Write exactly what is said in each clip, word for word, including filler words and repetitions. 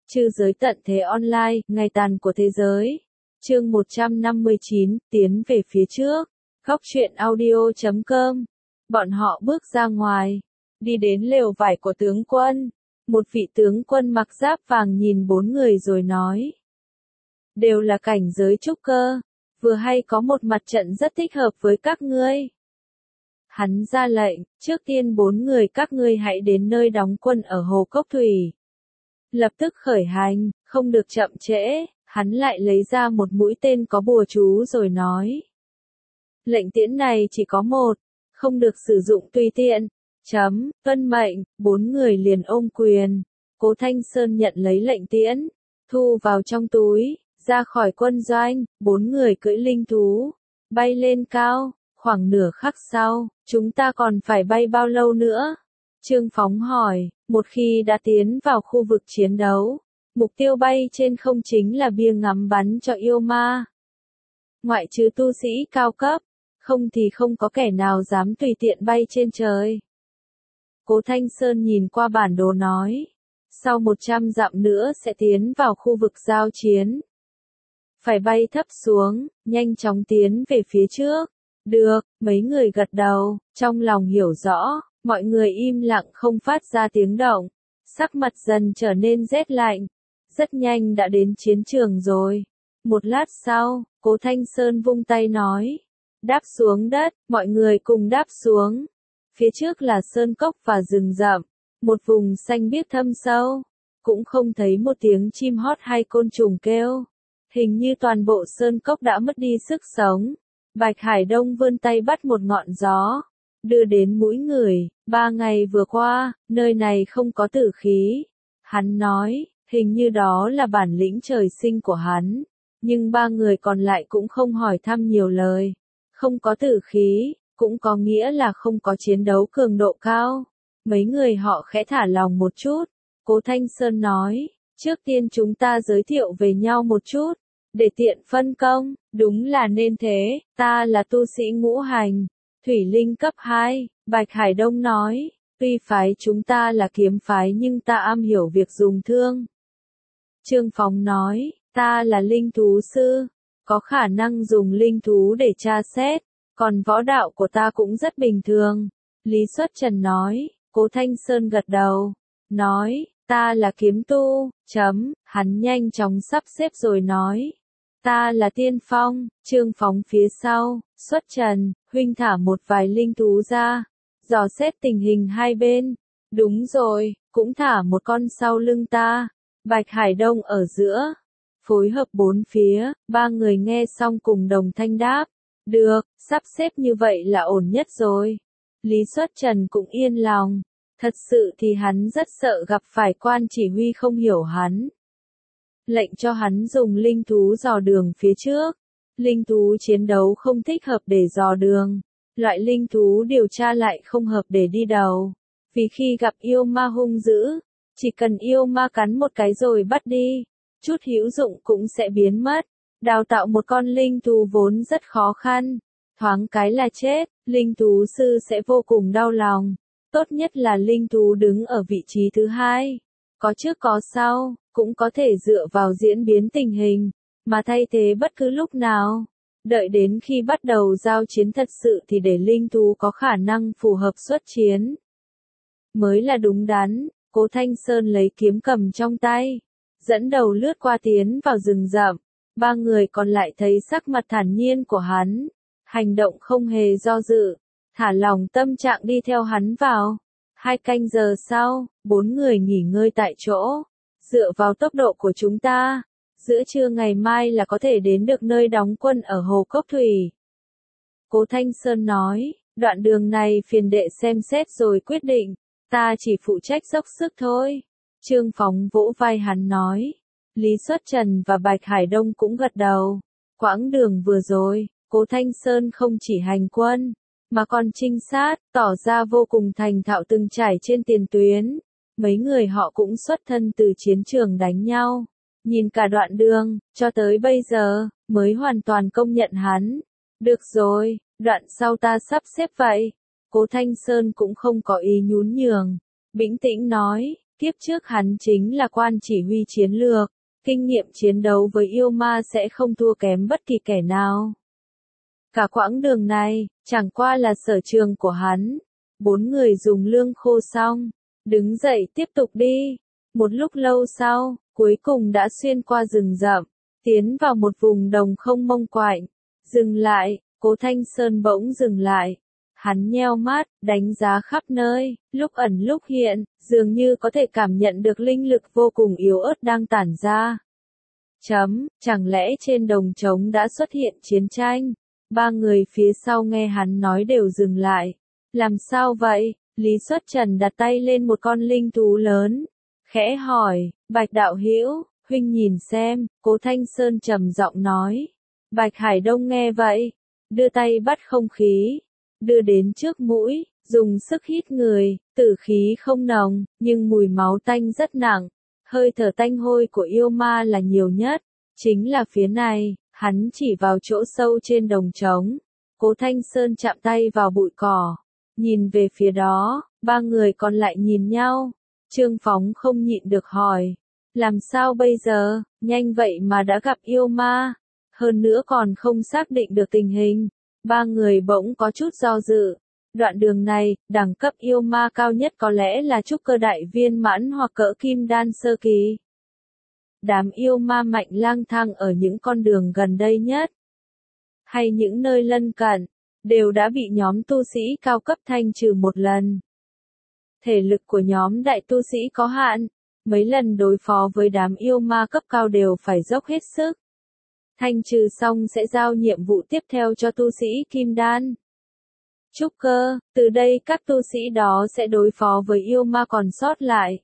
Trư giới tận thế online, ngày tàn của thế giới. Chương một trăm năm mươi chín, tiến về phía trước. Góc truyện audio chấm com. Bọn họ bước ra ngoài, đi đến lều vải của tướng quân. Một vị tướng quân mặc giáp vàng nhìn bốn người rồi nói. Đều là cảnh giới trúc cơ, vừa hay có một mặt trận rất thích hợp với các ngươi. Hắn ra lệnh, trước tiên bốn người các ngươi hãy đến nơi đóng quân ở Hồ Cốc Thủy. Lập tức khởi hành, không được chậm trễ, hắn lại lấy ra một mũi tên có bùa chú rồi nói. Lệnh tiễn này chỉ có một, không được sử dụng tùy tiện. Chấm, tuân mệnh, bốn người liền ôm quyền. Cố Thanh Sơn nhận lấy lệnh tiễn, thu vào trong túi, ra khỏi quân doanh, bốn người cưỡi linh thú, bay lên cao, khoảng nửa khắc sau, chúng ta còn phải bay bao lâu nữa? Trương Phóng hỏi, một khi đã tiến vào khu vực chiến đấu, mục tiêu bay trên không chính là bia ngắm bắn cho yêu ma. Ngoại trừ tu sĩ cao cấp, không thì không có kẻ nào dám tùy tiện bay trên trời. Cố Thanh Sơn nhìn qua bản đồ nói, sau một trăm dặm nữa sẽ tiến vào khu vực giao chiến. Phải bay thấp xuống, nhanh chóng tiến về phía trước. Được, mấy người gật đầu, trong lòng hiểu rõ, mọi người im lặng không phát ra tiếng động. Sắc mặt dần trở nên rét lạnh. Rất nhanh đã đến chiến trường rồi. Một lát sau, Cố Thanh Sơn vung tay nói. Đáp xuống đất, mọi người cùng đáp xuống. Phía trước là sơn cốc và rừng rậm, một vùng xanh biếc thâm sâu, cũng không thấy một tiếng chim hót hay côn trùng kêu. Hình như toàn bộ sơn cốc đã mất đi sức sống. Bạch Hải Đông vươn tay bắt một ngọn gió, đưa đến mũi người. Ba ngày vừa qua, nơi này không có tử khí. Hắn nói, hình như đó là bản lĩnh trời sinh của hắn. Nhưng ba người còn lại cũng không hỏi thăm nhiều lời. Không có tử khí, cũng có nghĩa là không có chiến đấu cường độ cao. Mấy người họ khẽ thả lòng một chút. Cố Thanh Sơn nói, trước tiên chúng ta giới thiệu về nhau một chút, để tiện phân công. Đúng là nên thế, ta là tu sĩ ngũ hành, thủy linh cấp hai, Bạch Hải Đông nói, tuy phái chúng ta là kiếm phái nhưng ta am hiểu việc dùng thương. Trương Phóng nói, ta là linh thú sư, có khả năng dùng linh thú để tra xét, còn võ đạo của ta cũng rất bình thường. Lý Xuất Trần nói, Cố Thanh Sơn gật đầu, nói, ta là kiếm tu, chấm, hắn nhanh chóng sắp xếp rồi nói. Ta là Tiên Phong, Trương Phóng phía sau, Xuất Trần, huynh thả một vài linh thú ra, dò xét tình hình hai bên. Đúng rồi, cũng thả một con sau lưng ta. Bạch Hải Đông ở giữa, phối hợp bốn phía, ba người nghe xong cùng đồng thanh đáp. Được, sắp xếp như vậy là ổn nhất rồi. Lý Xuất Trần cũng yên lòng. Thật sự thì hắn rất sợ gặp phải quan chỉ huy không hiểu hắn. Lệnh cho hắn dùng linh thú dò đường phía trước. Linh thú chiến đấu không thích hợp để dò đường. Loại linh thú điều tra lại không hợp để đi đầu. Vì khi gặp yêu ma hung dữ, chỉ cần yêu ma cắn một cái rồi bắt đi, chút hữu dụng cũng sẽ biến mất. Đào tạo một con linh thú vốn rất khó khăn. Thoáng cái là chết, linh thú sư sẽ vô cùng đau lòng. Tốt nhất là linh thú đứng ở vị trí thứ hai. Có trước có sau, cũng có thể dựa vào diễn biến tình hình, mà thay thế bất cứ lúc nào. Đợi đến khi bắt đầu giao chiến thật sự thì để linh thú có khả năng phù hợp xuất chiến. Mới là đúng đắn. Cố Thanh Sơn lấy kiếm cầm trong tay, dẫn đầu lướt qua tiến vào rừng rậm. Ba người còn lại thấy sắc mặt thản nhiên của hắn, hành động không hề do dự, thả lòng tâm trạng đi theo hắn vào. Hai canh giờ sau, bốn người nghỉ ngơi tại chỗ. Dựa vào tốc độ của chúng ta, giữa trưa ngày mai là có thể đến được nơi đóng quân ở Hồ Cốc Thủy. Cố Thanh Sơn nói, đoạn đường này phiền đệ xem xét rồi quyết định, ta chỉ phụ trách dốc sức thôi. Trương Phóng vỗ vai hắn nói. Lý Xuất Trần và Bạch Hải Đông cũng gật đầu. Quãng đường vừa rồi, Cố Thanh Sơn không chỉ hành quân, mà còn trinh sát, tỏ ra vô cùng thành thạo từng trải trên tiền tuyến. Mấy người họ cũng xuất thân từ chiến trường đánh nhau. Nhìn cả đoạn đường, cho tới bây giờ, mới hoàn toàn công nhận hắn. Được rồi, đoạn sau ta sắp xếp vậy. Cố Thanh Sơn cũng không có ý nhún nhường. Bĩnh tĩnh nói, Kiếp trước hắn chính là quan chỉ huy chiến lược, kinh nghiệm chiến đấu với yêu ma sẽ không thua kém bất kỳ kẻ nào. Cả quãng đường này, chẳng qua là sở trường của hắn. Bốn người dùng lương khô xong, đứng dậy tiếp tục đi. Một lúc lâu sau, cuối cùng đã xuyên qua rừng rậm, tiến vào một vùng đồng không mông quạnh. Dừng lại, Cố Thanh Sơn bỗng dừng lại. Hắn nheo mắt, đánh giá khắp nơi, lúc ẩn lúc hiện, dường như có thể cảm nhận được linh lực vô cùng yếu ớt đang tản ra. Chấm, chẳng lẽ trên đồng trống đã xuất hiện chiến tranh? Ba người phía sau nghe hắn nói đều dừng lại. Làm sao vậy? Lý Xuất Trần đặt tay lên một con linh thú lớn. Khẽ hỏi, Bạch đạo hữu, huynh nhìn xem, Cố Thanh Sơn trầm giọng nói. Bạch Hải Đông nghe vậy, đưa tay bắt không khí, đưa đến trước mũi, dùng sức hít người, tử khí không nồng, nhưng mùi máu tanh rất nặng. Hơi thở tanh hôi của yêu ma là nhiều nhất, chính là phía này. Hắn chỉ vào chỗ sâu trên đồng trống. Cố Thanh Sơn chạm tay vào bụi cỏ. Nhìn về phía đó, ba người còn lại nhìn nhau. Trương Phóng không nhịn được hỏi. Làm sao bây giờ, nhanh vậy mà đã gặp yêu ma. Hơn nữa còn không xác định được tình hình. Ba người bỗng có chút do dự. Đoạn đường này, đẳng cấp yêu ma cao nhất có lẽ là trúc cơ đại viên mãn hoặc cỡ kim đan sơ kỳ. Đám yêu ma mạnh lang thang ở những con đường gần đây nhất, hay những nơi lân cận, đều đã bị nhóm tu sĩ cao cấp thanh trừ một lần. Thể lực của nhóm đại tu sĩ có hạn, mấy lần đối phó với đám yêu ma cấp cao đều phải dốc hết sức. Thanh trừ xong sẽ giao nhiệm vụ tiếp theo cho tu sĩ kim đan. Trúc cơ, từ đây các tu sĩ đó sẽ đối phó với yêu ma còn sót lại.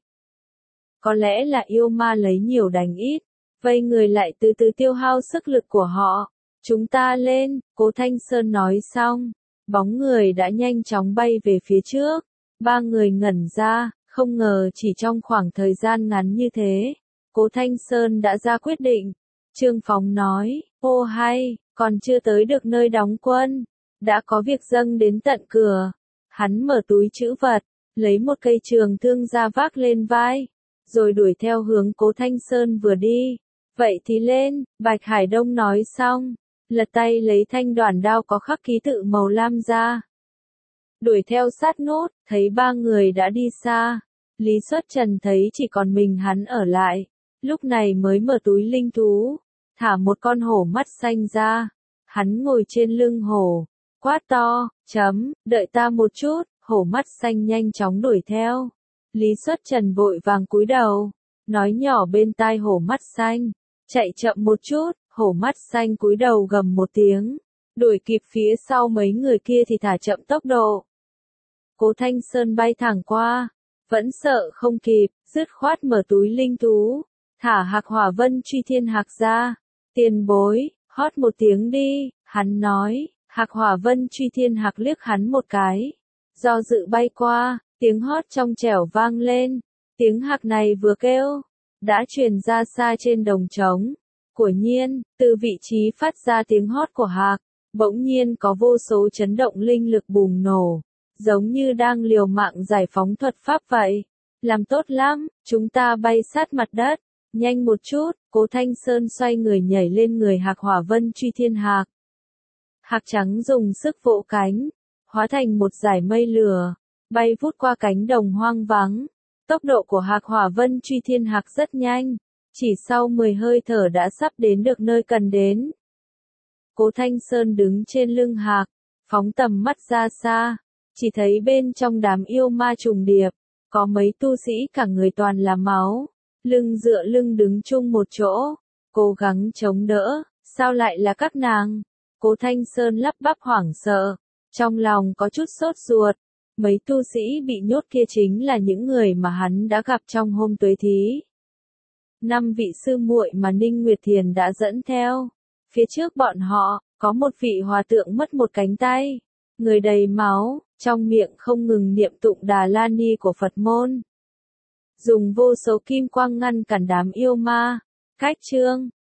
Có lẽ là yêu ma lấy nhiều đánh ít, vây người lại từ từ tiêu hao sức lực của họ. Chúng ta lên, Cố Thanh Sơn nói xong, bóng người đã nhanh chóng bay về phía trước. Ba người ngẩn ra, không ngờ chỉ trong khoảng thời gian ngắn như thế, Cố Thanh Sơn đã ra quyết định. Trương Phóng nói, ô hay, còn chưa tới được nơi đóng quân, đã có việc dâng đến tận cửa. Hắn mở túi trữ vật, lấy một cây trường thương ra vác lên vai, rồi đuổi theo hướng Cố Thanh Sơn vừa đi. Vậy thì lên, Bạch Hải Đông nói xong, lật tay lấy thanh đoản đao có khắc ký tự màu lam ra. Đuổi theo sát nốt, thấy ba người đã đi xa. Lý Xuất Trần thấy chỉ còn mình hắn ở lại, lúc này mới mở túi linh thú, thả một con hổ mắt xanh ra. Hắn ngồi trên lưng hổ, quát to, chấm, đợi ta một chút, hổ mắt xanh nhanh chóng đuổi theo. Lý Xuất Trần vội vàng cúi đầu, nói nhỏ bên tai hổ mắt xanh, chạy chậm một chút. Hổ mắt xanh cúi đầu gầm một tiếng, đuổi kịp phía sau mấy người kia thì thả chậm tốc độ. Cố Thanh Sơn bay thẳng qua, vẫn sợ không kịp, dứt khoát mở túi linh thú, thả Hạc Hỏa Vân Truy Thiên Hạc ra. Tiền bối, hót một tiếng đi, hắn nói. Hạc Hỏa Vân Truy Thiên Hạc liếc hắn một cái, do dự bay qua, tiếng hót trong trẻo vang lên. Tiếng hạc này vừa kêu, đã truyền ra xa trên đồng trống. Quả nhiên, từ vị trí phát ra tiếng hót của hạc, bỗng nhiên có vô số chấn động linh lực bùng nổ, giống như đang liều mạng giải phóng thuật pháp vậy. Làm tốt lắm, chúng ta bay sát mặt đất, nhanh một chút. Cố Thanh Sơn xoay người nhảy lên người Hạc Hỏa Vân Truy Thiên Hạc. Hạc trắng dùng sức vỗ cánh, hóa thành một dải mây lửa, bay vút qua cánh đồng hoang vắng. Tốc độ của Hạc Hỏa Vân Truy Thiên Hạc rất nhanh. Chỉ sau mười hơi thở đã sắp đến được nơi cần đến. Cố Thanh Sơn đứng trên lưng hạc, phóng tầm mắt ra xa, chỉ thấy bên trong đám yêu ma trùng điệp, có mấy tu sĩ cả người toàn là máu, lưng dựa lưng đứng chung một chỗ, cố gắng chống đỡ, sao lại là các nàng? Cố Thanh Sơn lắp bắp hoảng sợ, trong lòng có chút sốt ruột, mấy tu sĩ bị nhốt kia chính là những người mà hắn đã gặp trong hôm tuế thí. Năm vị sư muội mà Ninh Nguyệt Thiền đã dẫn theo. Phía trước bọn họ, có một vị hòa tượng mất một cánh tay. Người đầy máu, trong miệng không ngừng niệm tụng Đà La Ni của Phật môn. Dùng vô số kim quang ngăn cản đám yêu ma. Cách chương